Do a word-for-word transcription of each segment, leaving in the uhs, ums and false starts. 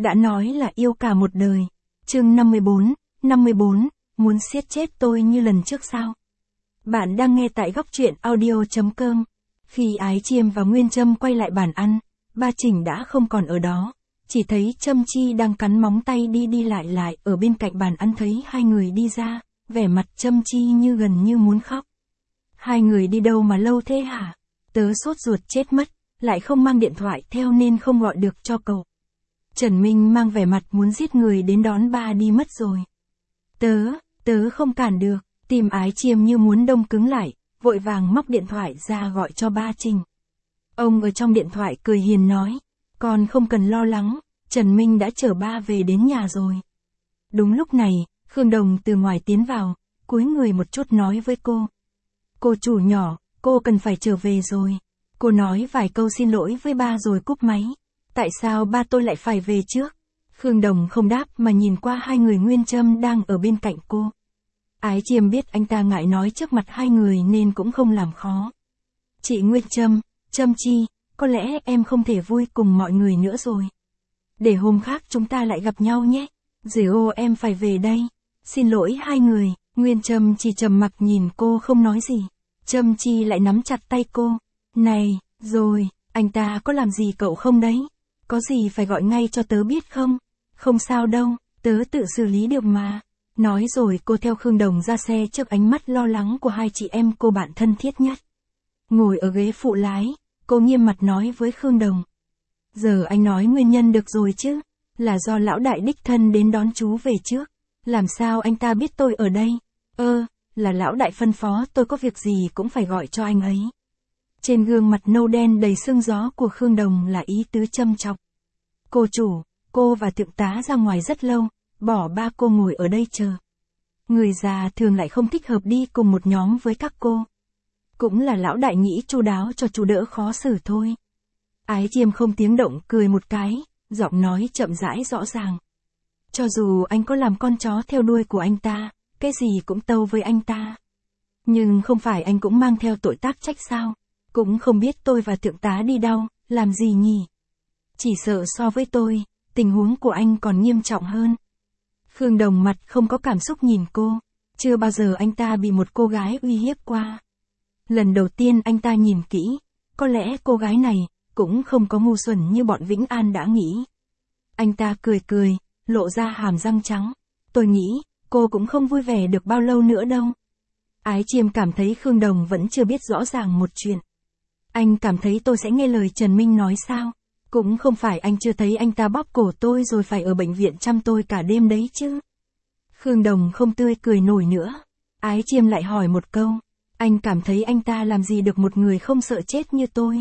đã nói là yêu cả một đời. Chương năm mươi bốn, năm mươi bốn, muốn siết chết tôi như lần trước sao? Bạn đang nghe tại góc truyện audio chấm com. Khi Ái Chiêm và Nguyên Trâm quay lại bàn ăn, ba Trình đã không còn ở đó. Chỉ thấy Trâm Chi đang cắn móng tay đi đi lại lại ở bên cạnh bàn ăn. Thấy hai người đi ra, vẻ mặt Trâm Chi như gần như muốn khóc. Hai người đi đâu mà lâu thế hả? Tớ sốt ruột chết mất, lại không mang điện thoại theo nên không gọi được cho cậu. Trần Minh mang vẻ mặt muốn giết người đến đón ba đi mất rồi. Tớ, tớ không cản được, tim Ái Chiêm như muốn đông cứng lại, vội vàng móc điện thoại ra gọi cho ba Trình. Ông ở trong điện thoại cười hiền nói, con không cần lo lắng, Trần Minh đã chở ba về đến nhà rồi. Đúng lúc này, Khương Đồng từ ngoài tiến vào, cúi người một chút nói với cô. Cô chủ nhỏ, cô cần phải trở về rồi. Cô nói vài câu xin lỗi với ba rồi cúp máy. Tại sao ba tôi lại phải về trước? Khương Đồng không đáp mà nhìn qua hai người. Nguyên Trâm đang ở bên cạnh cô. Ái Chiêm biết anh ta ngại nói trước mặt hai người nên cũng không làm khó. Chị Nguyên Trâm, Trâm Chi, có lẽ em không thể vui cùng mọi người nữa rồi. Để hôm khác chúng ta lại gặp nhau nhé. Dì ô em phải về đây. Xin lỗi hai người. Nguyên Trâm chỉ trầm mặc nhìn cô không nói gì. Trâm Chi lại nắm chặt tay cô. Này, rồi, anh ta có làm gì cậu không đấy? Có gì phải gọi ngay cho tớ biết không? Không sao đâu, tớ tự xử lý được mà. Nói rồi cô theo Khương Đồng ra xe trước ánh mắt lo lắng của hai chị em cô bạn thân thiết nhất. Ngồi ở ghế phụ lái, cô nghiêm mặt nói với Khương Đồng. Giờ anh nói nguyên nhân được rồi chứ? Là do lão đại đích thân đến đón chú về trước. Làm sao anh ta biết tôi ở đây? Ơ, là lão đại phân phó tôi có việc gì cũng phải gọi cho anh ấy. Trên gương mặt nâu đen đầy sương gió của Khương Đồng là ý tứ châm chọc. Cô chủ, cô và thượng tá ra ngoài rất lâu, bỏ ba cô ngồi ở đây chờ. Người già thường lại không thích hợp đi cùng một nhóm với các cô. Cũng là lão đại nghĩ chu đáo cho chú đỡ khó xử thôi. Ái Chiêm không tiếng động cười một cái, giọng nói chậm rãi rõ ràng. Cho dù anh có làm con chó theo đuôi của anh ta, cái gì cũng tâu với anh ta. Nhưng không phải anh cũng mang theo tội tác trách sao? Cũng không biết tôi và thượng tá đi đâu, làm gì nhỉ? Chỉ sợ so với tôi, tình huống của anh còn nghiêm trọng hơn. Khương Đồng mặt không có cảm xúc nhìn cô, chưa bao giờ anh ta bị một cô gái uy hiếp qua. Lần đầu tiên anh ta nhìn kỹ, có lẽ cô gái này cũng không có ngu xuẩn như bọn Vĩnh An đã nghĩ. Anh ta cười cười, lộ ra hàm răng trắng. Tôi nghĩ, cô cũng không vui vẻ được bao lâu nữa đâu. Ái Chiêm cảm thấy Khương Đồng vẫn chưa biết rõ ràng một chuyện. Anh cảm thấy tôi sẽ nghe lời Trần Minh nói sao? Cũng không phải anh chưa thấy anh ta bóp cổ tôi rồi phải ở bệnh viện chăm tôi cả đêm đấy chứ. Khương Đồng không tươi cười nổi nữa. Ái Chiêm lại hỏi một câu. Anh cảm thấy anh ta làm gì được một người không sợ chết như tôi?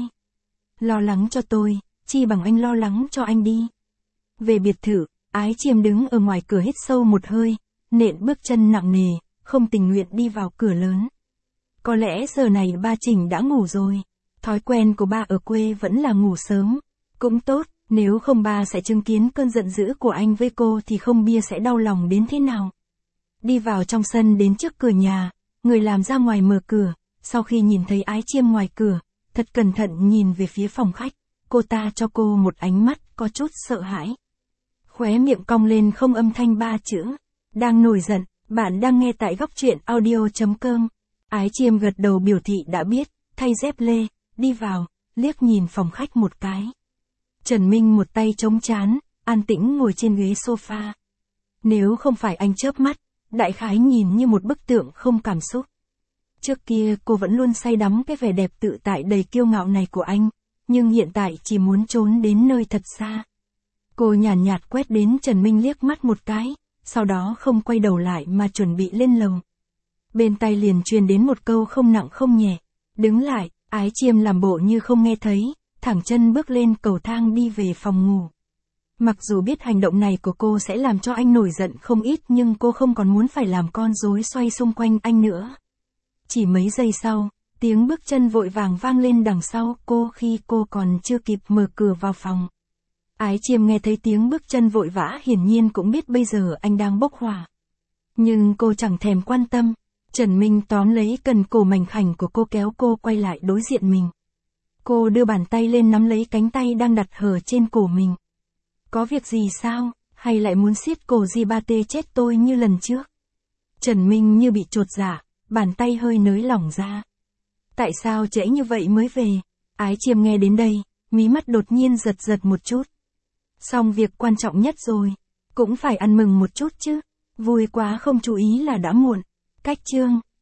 Lo lắng cho tôi, chi bằng anh lo lắng cho anh đi. Về biệt thự, Ái Chiêm đứng ở ngoài cửa hít sâu một hơi, nện bước chân nặng nề, không tình nguyện đi vào cửa lớn. Có lẽ giờ này ba Trình đã ngủ rồi. Thói quen của ba ở quê vẫn là ngủ sớm. Cũng tốt, nếu không ba sẽ chứng kiến cơn giận dữ của anh với cô thì không bia sẽ đau lòng đến thế nào. Đi vào trong sân đến trước cửa nhà, người làm ra ngoài mở cửa, sau khi nhìn thấy Ái Chiêm ngoài cửa, thật cẩn thận nhìn về phía phòng khách, cô ta cho cô một ánh mắt có chút sợ hãi. Khóe miệng cong lên không âm thanh ba chữ. Đang nổi giận, bạn đang nghe tại góc truyện audio chấm com. Ái Chiêm gật đầu biểu thị đã biết, thay dép lê, đi vào, liếc nhìn phòng khách một cái. Trần Minh một tay chống trán, an tĩnh ngồi trên ghế sofa. Nếu không phải anh chớp mắt, đại khái nhìn như một bức tượng không cảm xúc. Trước kia cô vẫn luôn say đắm cái vẻ đẹp tự tại đầy kiêu ngạo này của anh, nhưng hiện tại chỉ muốn trốn đến nơi thật xa. Cô nhàn nhạt, nhạt quét đến Trần Minh liếc mắt một cái, sau đó không quay đầu lại mà chuẩn bị lên lầu. Bên tai liền truyền đến một câu không nặng không nhẹ. Đứng lại, Ái Chiêm làm bộ như không nghe thấy, thẳng chân bước lên cầu thang đi về phòng ngủ. Mặc dù biết hành động này của cô sẽ làm cho anh nổi giận không ít nhưng cô không còn muốn phải làm con rối xoay xung quanh anh nữa. Chỉ mấy giây sau, tiếng bước chân vội vàng vang lên đằng sau cô khi cô còn chưa kịp mở cửa vào phòng. Ái Chiêm nghe thấy tiếng bước chân vội vã hiển nhiên cũng biết bây giờ anh đang bốc hỏa. Nhưng cô chẳng thèm quan tâm. Trần Minh tóm lấy cần cổ mảnh khảnh của cô kéo cô quay lại đối diện mình. Cô đưa bàn tay lên nắm lấy cánh tay đang đặt hở trên cổ mình. Có việc gì sao, hay lại muốn siết cổ Di Ba Tê chết tôi như lần trước? Trần Minh như bị chột dạ, bàn tay hơi nới lỏng ra. Tại sao trễ như vậy mới về? Ái Chiêm nghe đến đây, mí mắt đột nhiên giật giật một chút. Xong việc quan trọng nhất rồi, cũng phải ăn mừng một chút chứ. Vui quá không chú ý là đã muộn. Cách chương